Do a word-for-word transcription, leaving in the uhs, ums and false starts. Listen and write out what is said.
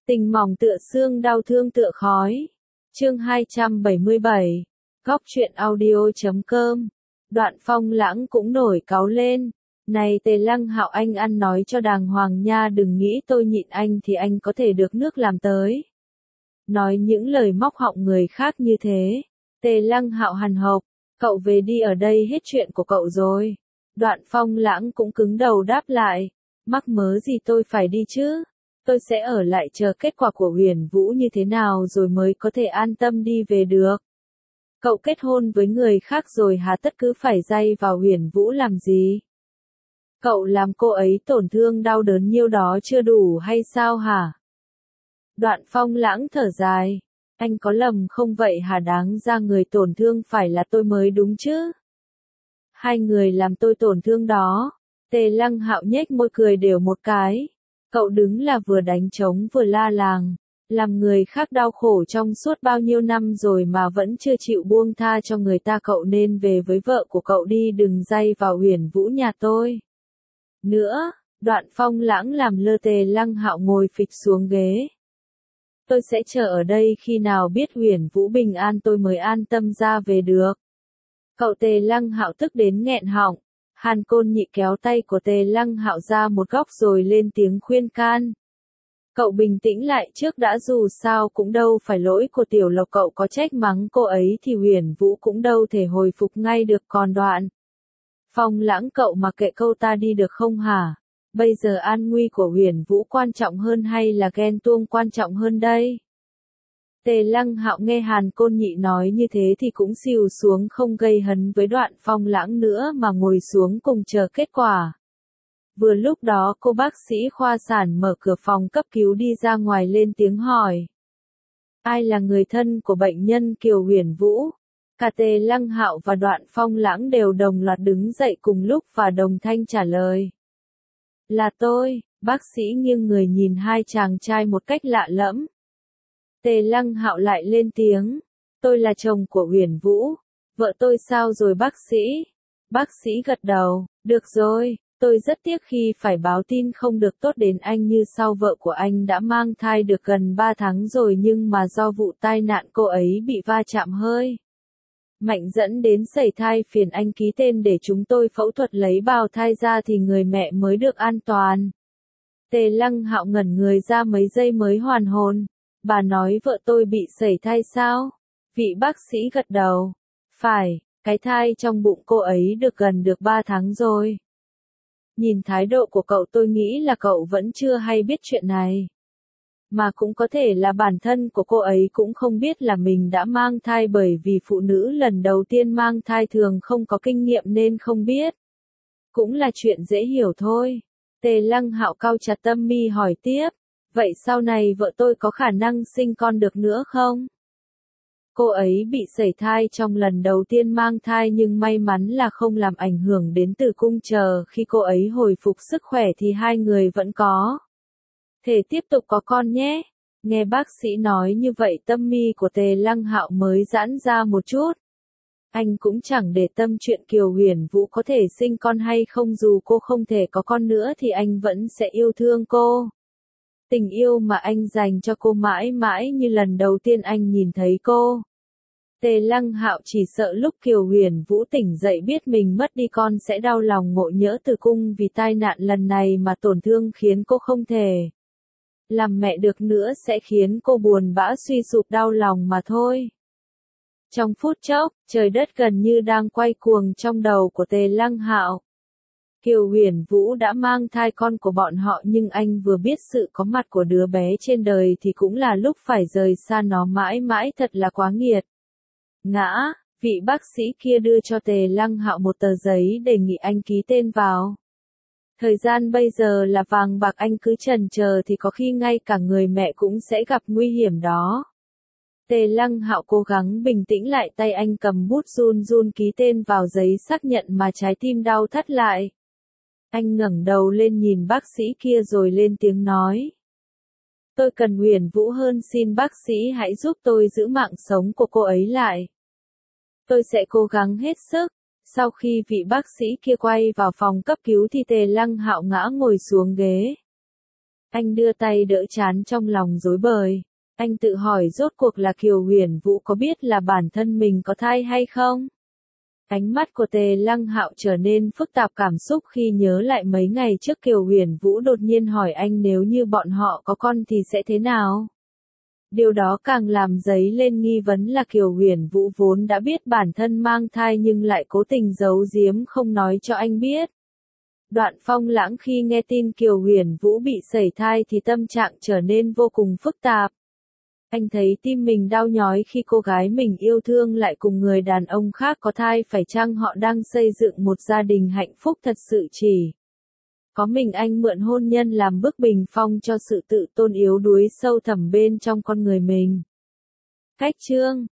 Tình mỏng tựa xương, đau thương tựa khói. Chương hai trăm bảy mươi bảy. Góc truyện audio chấm com. Đoạn Phong Lãng cũng nổi cáu lên. Này Tề Lăng Hạo, anh ăn nói cho đàng hoàng nha, đừng nghĩ tôi nhịn anh thì anh có thể được nước làm tới. Nói những lời móc họng người khác như thế. Tề Lăng Hạo hằn học, cậu về đi, ở đây hết chuyện của cậu rồi. Đoạn Phong Lãng cũng cứng đầu đáp lại, mắc mớ gì tôi phải đi chứ. Tôi sẽ ở lại chờ kết quả của Huyền Vũ như thế nào rồi mới có thể an tâm đi về được. Cậu kết hôn với người khác rồi hả, tất cứ phải day vào Huyền Vũ làm gì? Cậu làm cô ấy tổn thương đau đớn nhiêu đó chưa đủ hay sao hả? Đoạn Phong Lãng thở dài, anh có lầm không vậy hả, đáng ra người tổn thương phải là tôi mới đúng chứ. Hai người làm tôi tổn thương đó. Tề Lăng Hạo nhếch môi cười đều một cái. Cậu đứng là vừa đánh trống vừa la làng, làm người khác đau khổ trong suốt bao nhiêu năm rồi mà vẫn chưa chịu buông tha cho người ta. Cậu nên về với vợ của cậu đi, đừng day vào Huyền Vũ nhà tôi. Nữa, Đoạn Phong Lãng làm lơ Tề Lăng Hạo ngồi phịch xuống ghế. Tôi sẽ chờ ở đây, khi nào biết Huyền Vũ bình an tôi mới an tâm ra về được. Cậu Tề Lăng Hạo tức đến nghẹn họng. Hàn Côn Nhị kéo tay của Tề Lăng Hạo ra một góc rồi lên tiếng khuyên can. Cậu bình tĩnh lại trước đã, dù sao cũng đâu phải lỗi của Tiểu Lộc, cậu có trách mắng cô ấy thì Huyền Vũ cũng đâu thể hồi phục ngay được. Còn Đoạn Phong Lãng, cậu mà kệ câu ta đi được không hả? Bây giờ an nguy của Huyền Vũ quan trọng hơn hay là ghen tuông quan trọng hơn đây? Tề Lăng Hạo nghe Hàn Côn Nhị nói như thế thì cũng xìu xuống, không gây hấn với Đoạn Phong Lãng nữa mà ngồi xuống cùng chờ kết quả. Vừa lúc đó cô bác sĩ khoa sản mở cửa phòng cấp cứu đi ra ngoài lên tiếng hỏi. Ai là người thân của bệnh nhân Kiều Huyền Vũ? Cả Tề Lăng Hạo và Đoạn Phong Lãng đều đồng loạt đứng dậy cùng lúc và đồng thanh trả lời. Là tôi. Bác sĩ nghiêng người nhìn hai chàng trai một cách lạ lẫm. Tề Lăng Hạo lại lên tiếng. Tôi là chồng của Huyền Vũ. Vợ tôi sao rồi bác sĩ? Bác sĩ gật đầu. Được rồi, tôi rất tiếc khi phải báo tin không được tốt đến anh như sau. Vợ của anh đã mang thai được gần ba tháng rồi, nhưng mà do vụ tai nạn cô ấy bị va chạm hơi mạnh dẫn đến sẩy thai, phiền anh ký tên để chúng tôi phẫu thuật lấy bào thai ra thì người mẹ mới được an toàn. Tề Lăng Hạo ngẩn người ra mấy giây mới hoàn hồn. Bà nói vợ tôi bị sẩy thai sao? Vị bác sĩ gật đầu. Phải, cái thai trong bụng cô ấy được gần được ba tháng rồi. Nhìn thái độ của cậu tôi nghĩ là cậu vẫn chưa hay biết chuyện này. Mà cũng có thể là bản thân của cô ấy cũng không biết là mình đã mang thai, bởi vì phụ nữ lần đầu tiên mang thai thường không có kinh nghiệm nên không biết. Cũng là chuyện dễ hiểu thôi. Tề Lăng Hạo cau chặt tâm mi hỏi tiếp. Vậy sau này vợ tôi có khả năng sinh con được nữa không? Cô ấy bị sẩy thai trong lần đầu tiên mang thai nhưng may mắn là không làm ảnh hưởng đến tử cung, chờ khi cô ấy hồi phục sức khỏe thì hai người vẫn có thể tiếp tục có con nhé. Nghe bác sĩ nói như vậy tâm mi của Tề Lăng Hạo mới giãn ra một chút. Anh cũng chẳng để tâm chuyện Kiều Huyền Vũ có thể sinh con hay không, dù cô không thể có con nữa thì anh vẫn sẽ yêu thương cô. Tình yêu mà anh dành cho cô mãi mãi như lần đầu tiên anh nhìn thấy cô. Tề Lăng Hạo chỉ sợ lúc Kiều Huyền Vũ tỉnh dậy biết mình mất đi con sẽ đau lòng ngộ nhỡ tử cung vì tai nạn lần này mà tổn thương khiến cô không thể làm mẹ được nữa, sẽ khiến cô buồn bã suy sụp đau lòng mà thôi. Trong phút chốc, trời đất gần như đang quay cuồng trong đầu của Tề Lăng Hạo. Kiều Huyền Vũ đã mang thai con của bọn họ, nhưng anh vừa biết sự có mặt của đứa bé trên đời thì cũng là lúc phải rời xa nó mãi mãi, thật là quá nghiệt. Ngã, vị bác sĩ kia đưa cho Tề Lăng Hạo một tờ giấy đề nghị anh ký tên vào. Thời gian bây giờ là vàng bạc, anh cứ chần chờ thì có khi ngay cả người mẹ cũng sẽ gặp nguy hiểm đó. Tề Lăng Hạo cố gắng bình tĩnh lại, tay anh cầm bút run run ký tên vào giấy xác nhận mà trái tim đau thắt lại. Anh ngẩng đầu lên nhìn bác sĩ kia rồi lên tiếng nói. Tôi cần Huyền Vũ hơn, xin bác sĩ hãy giúp tôi giữ mạng sống của cô ấy lại. Tôi sẽ cố gắng hết sức. Sau khi vị bác sĩ kia quay vào phòng cấp cứu thì Tề Lăng Hạo ngã ngồi xuống ghế. Anh đưa tay đỡ trán trong lòng rối bời. Anh tự hỏi rốt cuộc là Kiều Huyền Vũ có biết là bản thân mình có thai hay không? Ánh mắt của Tề Lăng Hạo trở nên phức tạp cảm xúc khi nhớ lại mấy ngày trước Kiều Huyền Vũ đột nhiên hỏi anh nếu như bọn họ có con thì sẽ thế nào? Điều đó càng làm dấy lên nghi vấn là Kiều Huyền Vũ vốn đã biết bản thân mang thai nhưng lại cố tình giấu giếm không nói cho anh biết. Đoạn Phong Lãng khi nghe tin Kiều Huyền Vũ bị sẩy thai thì tâm trạng trở nên vô cùng phức tạp. Anh thấy tim mình đau nhói khi cô gái mình yêu thương lại cùng người đàn ông khác có thai, phải chăng họ đang xây dựng một gia đình hạnh phúc thật sự chỉ có mình anh mượn hôn nhân làm bức bình phong cho sự tự tôn yếu đuối sâu thẳm bên trong con người mình. Cách chương